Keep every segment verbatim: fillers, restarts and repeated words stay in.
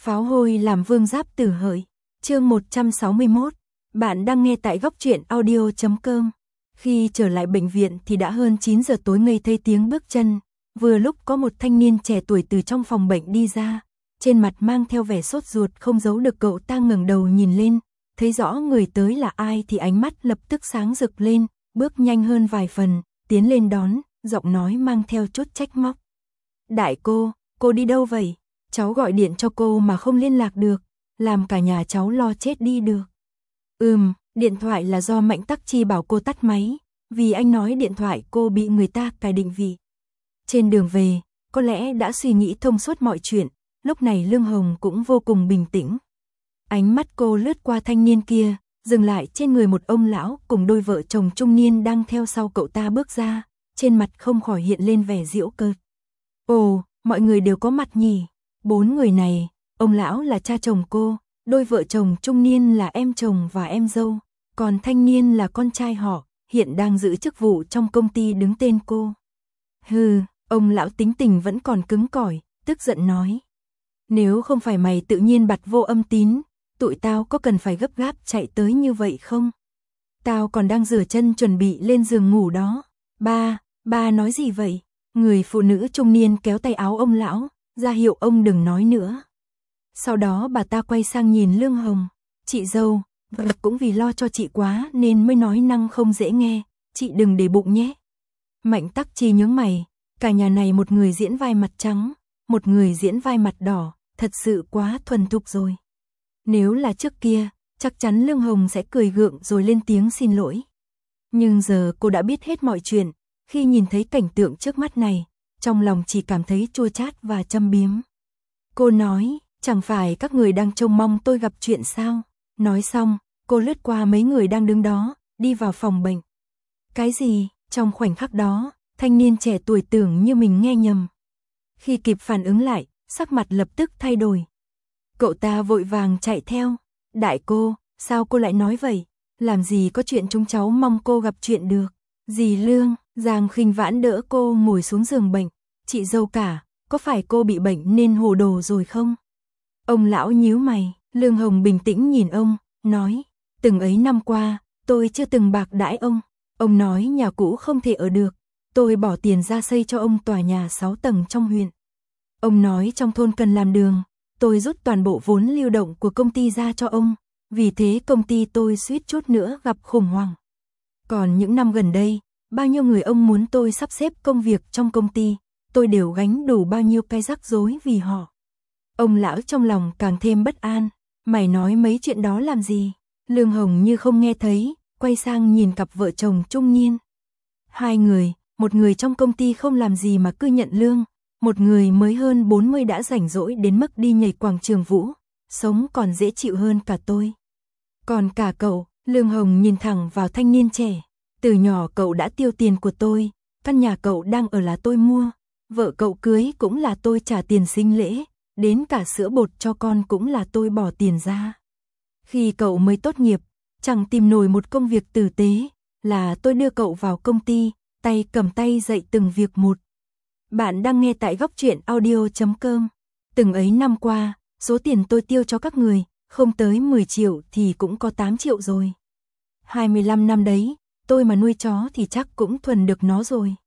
Pháo hôi làm vương giáp tử hợi. Chương một trăm sáu mươi mốt. Bạn đang nghe tại góc truyện audio chấm com. Khi trở lại bệnh viện thì đã hơn chín giờ tối, ngây thấy tiếng bước chân. Vừa lúc có một thanh niên trẻ tuổi từ trong phòng bệnh đi ra, trên mặt mang theo vẻ sốt ruột không giấu được. Cậu ta ngẩng đầu nhìn lên, thấy rõ người tới là ai thì ánh mắt lập tức sáng rực lên, bước nhanh hơn vài phần, tiến lên đón, giọng nói mang theo chút trách móc. Đại cô, cô đi đâu vậy? Cháu gọi điện cho cô mà không liên lạc được, làm cả nhà cháu lo chết đi được. Ừm, điện thoại là do Mạnh Tắc Chi bảo cô tắt máy, vì anh nói điện thoại cô bị người ta cài định vị. Trên đường về, có lẽ đã suy nghĩ thông suốt mọi chuyện, lúc này Lương Hồng cũng vô cùng bình tĩnh. Ánh mắt cô lướt qua thanh niên kia, dừng lại trên người một ông lão cùng đôi vợ chồng trung niên đang theo sau cậu ta bước ra, trên mặt không khỏi hiện lên vẻ giễu cợt. Ồ, mọi người đều có mặt nhỉ? Bốn người này, ông lão là cha chồng cô, đôi vợ chồng trung niên là em chồng và em dâu, còn thanh niên là con trai họ, hiện đang giữ chức vụ trong công ty đứng tên cô. Hừ, ông lão tính tình vẫn còn cứng cỏi, tức giận nói. Nếu không phải mày tự nhiên bật vô âm tín, tụi tao có cần phải gấp gáp chạy tới như vậy không? Tao còn đang rửa chân chuẩn bị lên giường ngủ đó. Ba, ba nói gì vậy? Người phụ nữ trung niên kéo tay áo ông lão, ra hiệu ông đừng nói nữa. Sau đó bà ta quay sang nhìn Lương Hồng. Chị dâu, vật cũng vì lo cho chị quá nên mới nói năng không dễ nghe, chị đừng để bụng nhé. Mạnh Tắc Chi nhướng mày, cả nhà này một người diễn vai mặt trắng, một người diễn vai mặt đỏ, thật sự quá thuần thục rồi. Nếu là trước kia, chắc chắn Lương Hồng sẽ cười gượng rồi lên tiếng xin lỗi. Nhưng giờ cô đã biết hết mọi chuyện, khi nhìn thấy cảnh tượng trước mắt này, trong lòng chỉ cảm thấy chua chát và châm biếm. Cô nói, chẳng phải các người đang trông mong tôi gặp chuyện sao? Nói xong, cô lướt qua mấy người đang đứng đó, đi vào phòng bệnh. Cái gì? Trong khoảnh khắc đó, thanh niên trẻ tuổi tưởng như mình nghe nhầm. Khi kịp phản ứng lại, sắc mặt lập tức thay đổi. Cậu ta vội vàng chạy theo. Đại cô, sao cô lại nói vậy? Làm gì có chuyện chúng cháu mong cô gặp chuyện được. Dì Lương, Giang Khinh Vãn đỡ cô ngồi xuống giường bệnh. Chị dâu cả, có phải cô bị bệnh nên hồ đồ rồi không? Ông lão nhíu mày, Lương Hồng bình tĩnh nhìn ông, nói, từng ấy năm qua, tôi chưa từng bạc đãi ông. Ông nói nhà cũ không thể ở được, tôi bỏ tiền ra xây cho ông tòa nhà sáu tầng trong huyện. Ông nói trong thôn cần làm đường, tôi rút toàn bộ vốn lưu động của công ty ra cho ông, vì thế công ty tôi suýt chút nữa gặp khủng hoảng. Còn những năm gần đây, bao nhiêu người ông muốn tôi sắp xếp công việc trong công ty, tôi đều gánh đủ bao nhiêu cái rắc rối vì họ. Ông lão trong lòng càng thêm bất an, mày nói mấy chuyện đó làm gì? Lương Hồng như không nghe thấy, quay sang nhìn cặp vợ chồng trung niên. Hai người, một người trong công ty không làm gì mà cứ nhận lương, một người mới hơn bốn mươi đã rảnh rỗi đến mức đi nhảy quảng trường vũ, sống còn dễ chịu hơn cả tôi. Còn cả cậu, Lương Hồng nhìn thẳng vào thanh niên trẻ, từ nhỏ cậu đã tiêu tiền của tôi, căn nhà cậu đang ở là tôi mua, vợ cậu cưới cũng là tôi trả tiền sinh lễ, đến cả sữa bột cho con cũng là tôi bỏ tiền ra. Khi cậu mới tốt nghiệp, chẳng tìm nổi một công việc tử tế, là tôi đưa cậu vào công ty, tay cầm tay dạy từng việc một. Bạn đang nghe tại góc truyện audio chấm com. Từng ấy năm qua, số tiền tôi tiêu cho các người, không tới mười triệu thì cũng có tám triệu rồi. hai mươi lăm năm đấy, tôi mà nuôi chó thì chắc cũng thuần được nó rồi.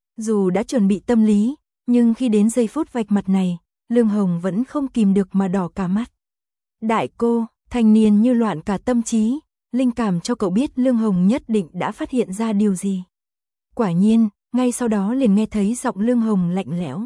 Dù đã chuẩn bị tâm lý, nhưng khi đến giây phút vạch mặt này, Lương Hồng vẫn không kìm được mà đỏ cả mắt. Đại cô, thanh niên như loạn cả tâm trí, linh cảm cho cậu biết Lương Hồng nhất định đã phát hiện ra điều gì. Quả nhiên, ngay sau đó liền nghe thấy giọng Lương Hồng lạnh lẽo.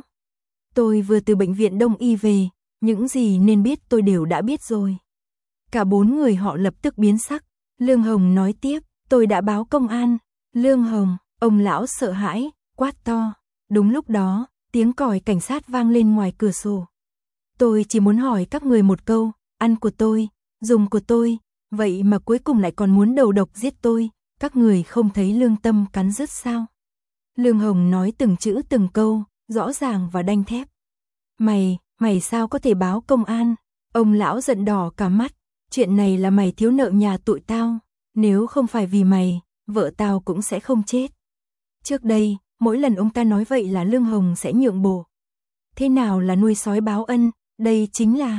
Tôi vừa từ bệnh viện Đông Y về, những gì nên biết tôi đều đã biết rồi. Cả bốn người họ lập tức biến sắc. Lương Hồng nói tiếp, tôi đã báo công an. Lương Hồng, ông lão sợ hãi, quát to. Đúng lúc đó, tiếng còi cảnh sát vang lên ngoài cửa sổ. Tôi chỉ muốn hỏi các người một câu, ăn của tôi, dùng của tôi, vậy mà cuối cùng lại còn muốn đầu độc giết tôi, các người không thấy lương tâm cắn rứt sao? Lương Hồng nói từng chữ từng câu, rõ ràng và đanh thép. Mày, mày sao có thể báo công an? Ông lão giận đỏ cả mắt, chuyện này là mày thiếu nợ nhà tụi tao, nếu không phải vì mày, vợ tao cũng sẽ không chết. Trước đây, mỗi lần ông ta nói vậy là Lương Hồng sẽ nhượng bộ. Thế nào là nuôi sói báo ân, đây chính là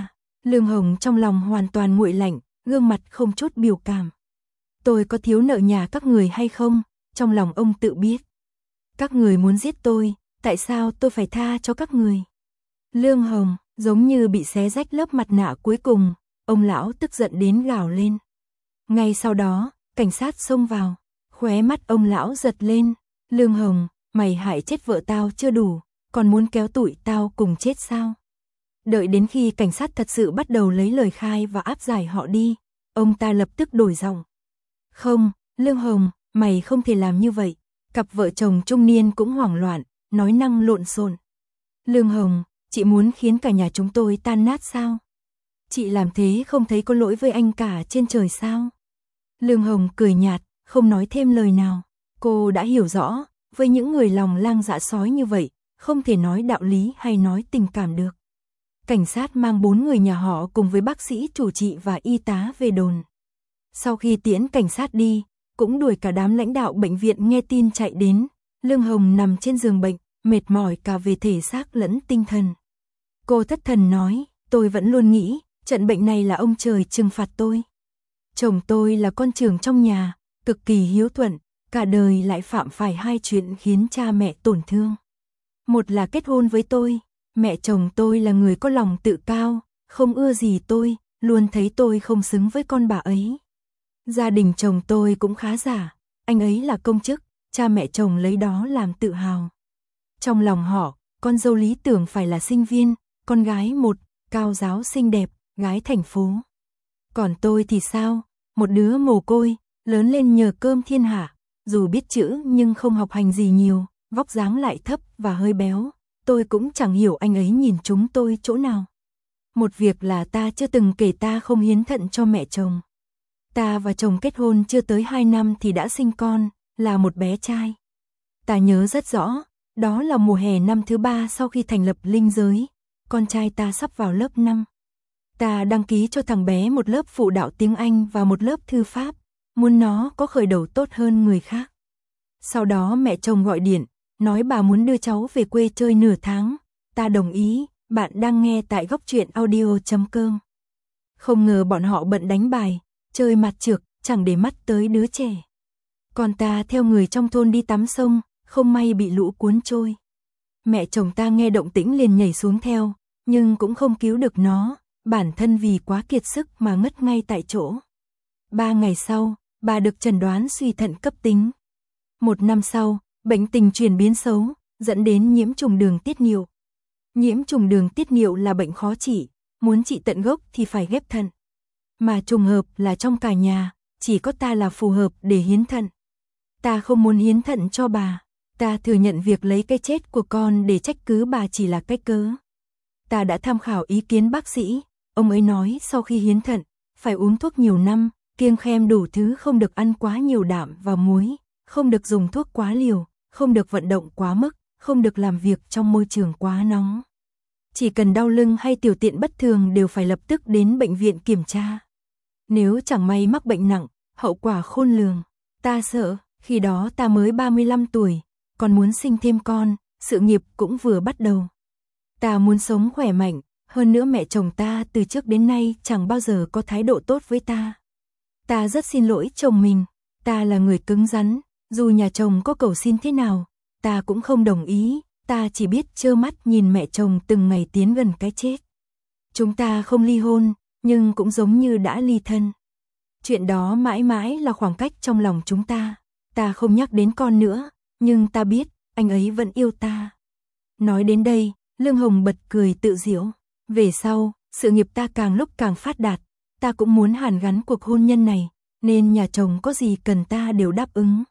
Lương Hồng trong lòng hoàn toàn nguội lạnh, gương mặt không chút biểu cảm. Tôi có thiếu nợ nhà các người hay không? Trong lòng ông tự biết. Các người muốn giết tôi, tại sao tôi phải tha cho các người? Lương Hồng, giống như bị xé rách lớp mặt nạ cuối cùng, ông lão tức giận đến gào lên. Ngay sau đó, cảnh sát xông vào, khóe mắt ông lão giật lên. Lương Hồng, mày hại chết vợ tao chưa đủ, còn muốn kéo tụi tao cùng chết sao? Đợi đến khi cảnh sát thật sự bắt đầu lấy lời khai và áp giải họ đi, ông ta lập tức đổi giọng. Không, Lương Hồng, mày không thể làm như vậy. Cặp vợ chồng trung niên cũng hoảng loạn, nói năng lộn xộn. Lương Hồng, chị muốn khiến cả nhà chúng tôi tan nát sao? Chị làm thế không thấy có lỗi với anh cả trên trời sao? Lương Hồng cười nhạt, không nói thêm lời nào. Cô đã hiểu rõ, với những người lòng lang dạ sói như vậy, không thể nói đạo lý hay nói tình cảm được. Cảnh sát mang bốn người nhà họ cùng với bác sĩ chủ trị và y tá về đồn. Sau khi tiễn cảnh sát đi, cũng đuổi cả đám lãnh đạo bệnh viện nghe tin chạy đến. Lương Hồng nằm trên giường bệnh, mệt mỏi cả về thể xác lẫn tinh thần. Cô thất thần nói, tôi vẫn luôn nghĩ, trận bệnh này là ông trời trừng phạt tôi. Chồng tôi là con trưởng trong nhà, cực kỳ hiếu thuận, cả đời lại phạm phải hai chuyện khiến cha mẹ tổn thương. Một là kết hôn với tôi, mẹ chồng tôi là người có lòng tự cao, không ưa gì tôi, luôn thấy tôi không xứng với con bà ấy. Gia đình chồng tôi cũng khá giả, anh ấy là công chức, cha mẹ chồng lấy đó làm tự hào. Trong lòng họ, con dâu lý tưởng phải là sinh viên, con gái một, cao giáo xinh đẹp, gái thành phố. Còn tôi thì sao? Một đứa mồ côi, lớn lên nhờ cơm thiên hạ, dù biết chữ nhưng không học hành gì nhiều, vóc dáng lại thấp và hơi béo. Tôi cũng chẳng hiểu anh ấy nhìn chúng tôi chỗ nào. Một việc là ta chưa từng kể ta không hiến thận cho mẹ chồng. Ta và chồng kết hôn chưa tới hai năm thì đã sinh con, là một bé trai. Ta nhớ rất rõ, đó là mùa hè năm thứ ba sau khi thành lập linh giới, con trai ta sắp vào lớp năm. Ta đăng ký cho thằng bé một lớp phụ đạo tiếng Anh và một lớp thư pháp, muốn nó có khởi đầu tốt hơn người khác. Sau đó mẹ chồng gọi điện, nói bà muốn đưa cháu về quê chơi nửa tháng. Ta đồng ý, bạn đang nghe tại góc truyện audio chấm com. Không ngờ bọn họ bận đánh bài, chơi mặt trược, chẳng để mắt tới đứa trẻ. Còn ta theo người trong thôn đi tắm sông, không may bị lũ cuốn trôi. Mẹ chồng ta nghe động tĩnh liền nhảy xuống theo, nhưng cũng không cứu được nó, bản thân vì quá kiệt sức mà ngất ngay tại chỗ. Ba ngày sau, bà được chẩn đoán suy thận cấp tính. Một năm sau, bệnh tình chuyển biến xấu, dẫn đến nhiễm trùng đường tiết niệu. Nhiễm trùng đường tiết niệu là bệnh khó trị, muốn trị tận gốc thì phải ghép thận. Mà trùng hợp là trong cả nhà, chỉ có ta là phù hợp để hiến thận. Ta không muốn hiến thận cho bà, ta thừa nhận việc lấy cái chết của con để trách cứ bà chỉ là cái cớ. Ta đã tham khảo ý kiến bác sĩ, ông ấy nói sau khi hiến thận, phải uống thuốc nhiều năm, kiêng khem đủ thứ, không được ăn quá nhiều đạm và muối, không được dùng thuốc quá liều, không được vận động quá mức, không được làm việc trong môi trường quá nóng. Chỉ cần đau lưng hay tiểu tiện bất thường đều phải lập tức đến bệnh viện kiểm tra. Nếu chẳng may mắc bệnh nặng, hậu quả khôn lường. Ta sợ, khi đó ta mới ba mươi lăm tuổi, còn muốn sinh thêm con, sự nghiệp cũng vừa bắt đầu. Ta muốn sống khỏe mạnh, hơn nữa mẹ chồng ta từ trước đến nay chẳng bao giờ có thái độ tốt với ta. Ta rất xin lỗi chồng mình, ta là người cứng rắn, dù nhà chồng có cầu xin thế nào, ta cũng không đồng ý, ta chỉ biết trơ mắt nhìn mẹ chồng từng ngày tiến gần cái chết. Chúng ta không ly hôn, nhưng cũng giống như đã ly thân. Chuyện đó mãi mãi là khoảng cách trong lòng chúng ta. Ta không nhắc đến con nữa, nhưng ta biết, anh ấy vẫn yêu ta. Nói đến đây, Lương Hồng bật cười tự giễu. Về sau, sự nghiệp ta càng lúc càng phát đạt, ta cũng muốn hàn gắn cuộc hôn nhân này, nên nhà chồng có gì cần ta đều đáp ứng.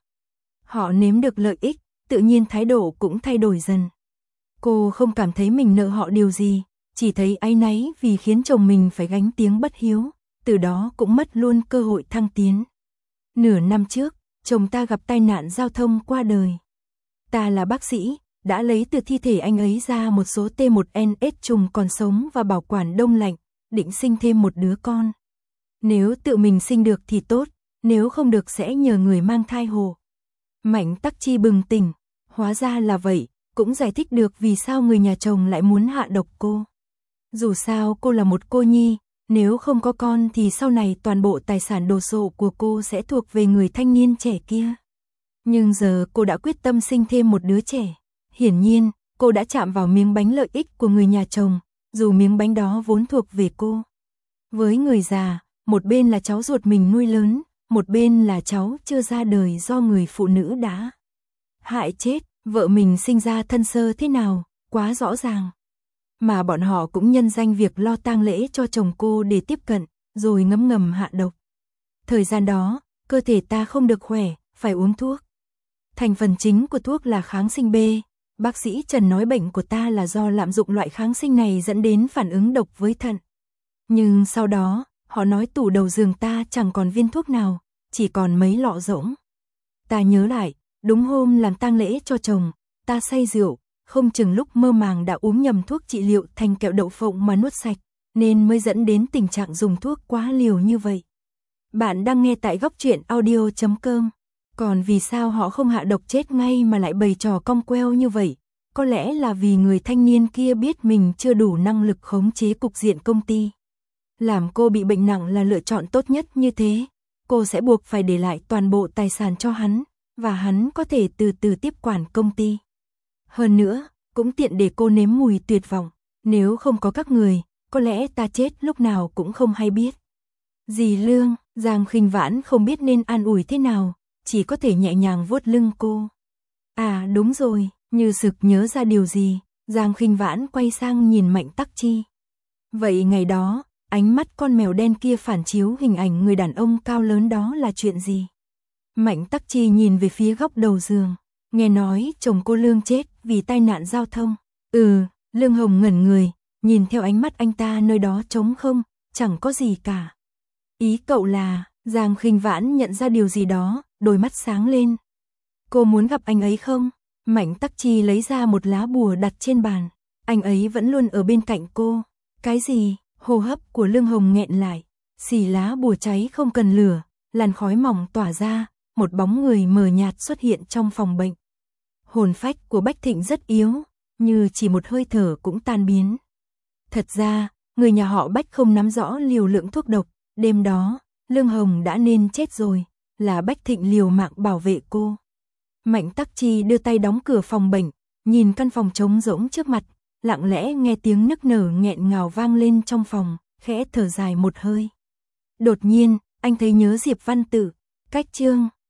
Họ nếm được lợi ích, tự nhiên thái độ cũng thay đổi dần. Cô không cảm thấy mình nợ họ điều gì, chỉ thấy áy náy vì khiến chồng mình phải gánh tiếng bất hiếu, từ đó cũng mất luôn cơ hội thăng tiến. Nửa năm trước, chồng ta gặp tai nạn giao thông qua đời. Ta là bác sĩ, đã lấy từ thi thể anh ấy ra một số T một N S trùng còn sống và bảo quản đông lạnh, định sinh thêm một đứa con. Nếu tự mình sinh được thì tốt, nếu không được sẽ nhờ người mang thai hộ. Mạnh Tắc Chi bừng tỉnh, hóa ra là vậy, cũng giải thích được vì sao người nhà chồng lại muốn hạ độc cô. Dù sao cô là một cô nhi, nếu không có con thì sau này toàn bộ tài sản đồ sộ của cô sẽ thuộc về người thanh niên trẻ kia. Nhưng giờ cô đã quyết tâm sinh thêm một đứa trẻ. Hiển nhiên, cô đã chạm vào miếng bánh lợi ích của người nhà chồng, dù miếng bánh đó vốn thuộc về cô. Với người già, một bên là cháu ruột mình nuôi lớn, một bên là cháu chưa ra đời do người phụ nữ đã hại chết. Vợ mình sinh ra thân sơ thế nào, quá rõ ràng. Mà bọn họ cũng nhân danh việc lo tang lễ cho chồng cô để tiếp cận, rồi ngấm ngầm hạ độc. Thời gian đó, cơ thể ta không được khỏe, phải uống thuốc. Thành phần chính của thuốc là kháng sinh B. Bác sĩ Trần nói bệnh của ta là do lạm dụng loại kháng sinh này dẫn đến phản ứng độc với thận. Nhưng sau đó, họ nói tủ đầu giường ta chẳng còn viên thuốc nào, chỉ còn mấy lọ rỗng. Ta nhớ lại, đúng hôm làm tang lễ cho chồng, ta say rượu, không chừng lúc mơ màng đã uống nhầm thuốc trị liệu thành kẹo đậu phộng mà nuốt sạch, nên mới dẫn đến tình trạng dùng thuốc quá liều như vậy. Bạn đang nghe tại góc truyện audio chấm com. Còn vì sao họ không hạ độc chết ngay mà lại bày trò cong queo như vậy? Có lẽ là vì người thanh niên kia biết mình chưa đủ năng lực khống chế cục diện công ty. Làm cô bị bệnh nặng là lựa chọn tốt nhất như thế. Cô sẽ buộc phải để lại toàn bộ tài sản cho hắn, và hắn có thể từ từ tiếp quản công ty. Hơn nữa, cũng tiện để cô nếm mùi tuyệt vọng. Nếu không có các người, có lẽ ta chết lúc nào cũng không hay biết. Dì Lương, Giang Khinh Vãn không biết nên an ủi thế nào, chỉ có thể nhẹ nhàng vuốt lưng cô. À đúng rồi, như sực nhớ ra điều gì, Giang Khinh Vãn quay sang nhìn Mạnh Tắc Chi. Vậy ngày đó, ánh mắt con mèo đen kia phản chiếu hình ảnh người đàn ông cao lớn đó là chuyện gì? Mạnh Tắc Chi nhìn về phía góc đầu giường, nghe nói chồng cô Lương chết vì tai nạn giao thông. Ừ, Lương Hồng ngẩn người, nhìn theo ánh mắt anh ta nơi đó trống không, chẳng có gì cả. Ý cậu là, Giang Khinh Vãn nhận ra điều gì đó, đôi mắt sáng lên. Cô muốn gặp anh ấy không? Mạnh Tắc Chi lấy ra một lá bùa đặt trên bàn. Anh ấy vẫn luôn ở bên cạnh cô. Cái gì? Hô hấp của Lương Hồng nghẹn lại. Xì lá bùa cháy không cần lửa, làn khói mỏng tỏa ra, một bóng người mờ nhạt xuất hiện trong phòng bệnh. Hồn phách của Bách Thịnh rất yếu, như chỉ một hơi thở cũng tan biến. Thật ra, người nhà họ Bách không nắm rõ liều lượng thuốc độc, đêm đó, Lương Hồng đã nên chết rồi, là Bách Thịnh liều mạng bảo vệ cô. Mạnh Tắc Chi đưa tay đóng cửa phòng bệnh, nhìn căn phòng trống rỗng trước mặt, lặng lẽ nghe tiếng nức nở nghẹn ngào vang lên trong phòng, khẽ thở dài một hơi. Đột nhiên, anh thấy nhớ Diệp Văn Tử, cách chương